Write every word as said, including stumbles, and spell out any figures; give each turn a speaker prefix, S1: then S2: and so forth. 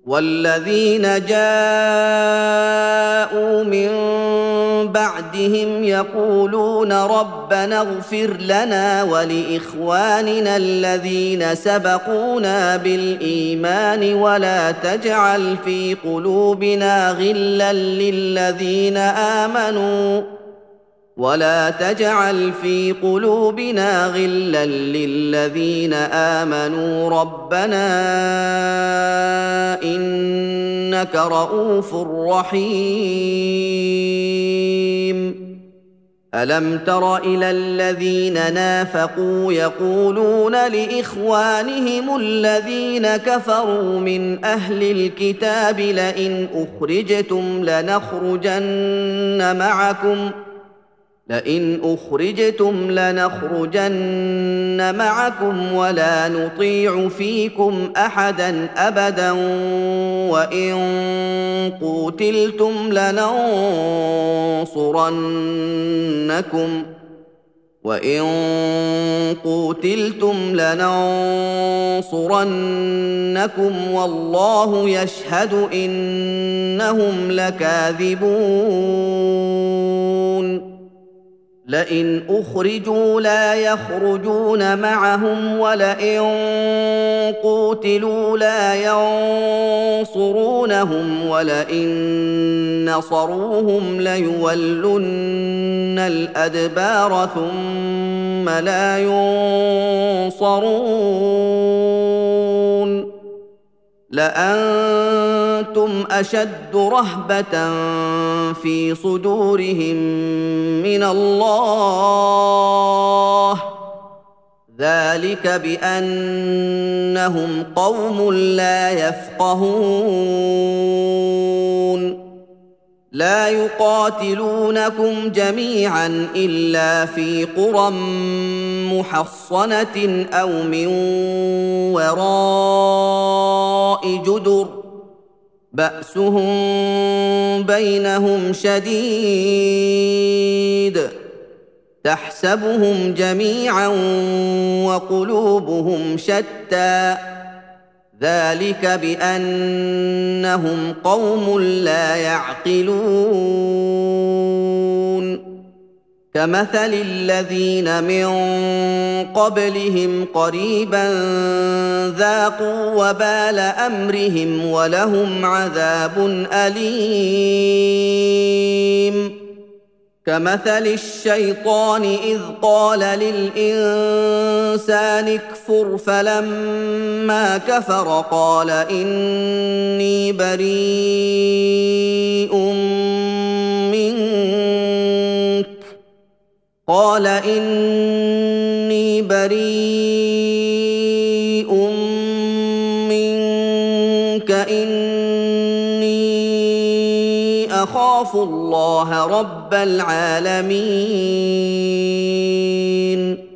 S1: والذين جاءوا من بعدهم يقولون ربنا اغفر لنا ولإخواننا الذين سبقونا بالإيمان ولا تجعل في قلوبنا غلا للذين آمنوا ولا تجعل في قلوبنا غلا للذين آمنوا ربنا إنك رءوف رحيم ألم تر إلى الذين نافقوا يقولون لإخوانهم الذين كفروا من أهل الكتاب لئن أخرجتم لنخرجن معكم لئن أخرجتم لنخرجن معكم ولا نطيع فيكم أحدا أبدا وإن قوتلتم لننصرنكم وإن قوتلتم لننصرنكم والله يشهد إنهم لكاذبون لئن أخرجوا لا يخرجون معهم ولئن قوتلوا لا ينصرونهم ولئن نصروهم ليولن الأدبار ثم لا ينصرون لأنتم أشد رهبة في صدورهم من الله ذلك بأنهم قوم لا يفقهون لا يقاتلونكم جميعا إلا في قرى محصنة أو من وراء جدر بأسهم بينهم شديد تحسبهم جميعا وقلوبهم شتى ذلك بأنهم قوم لا يعقلون كمثل الذين من قبلهم قريبا ذاقوا وبال أمرهم ولهم عذاب أليم كمثل الشيطان إذ قال للإنسان اكفر فلما كفر قال إني بريء منك قال إني بريء منك إني أخاف الله رب العالمين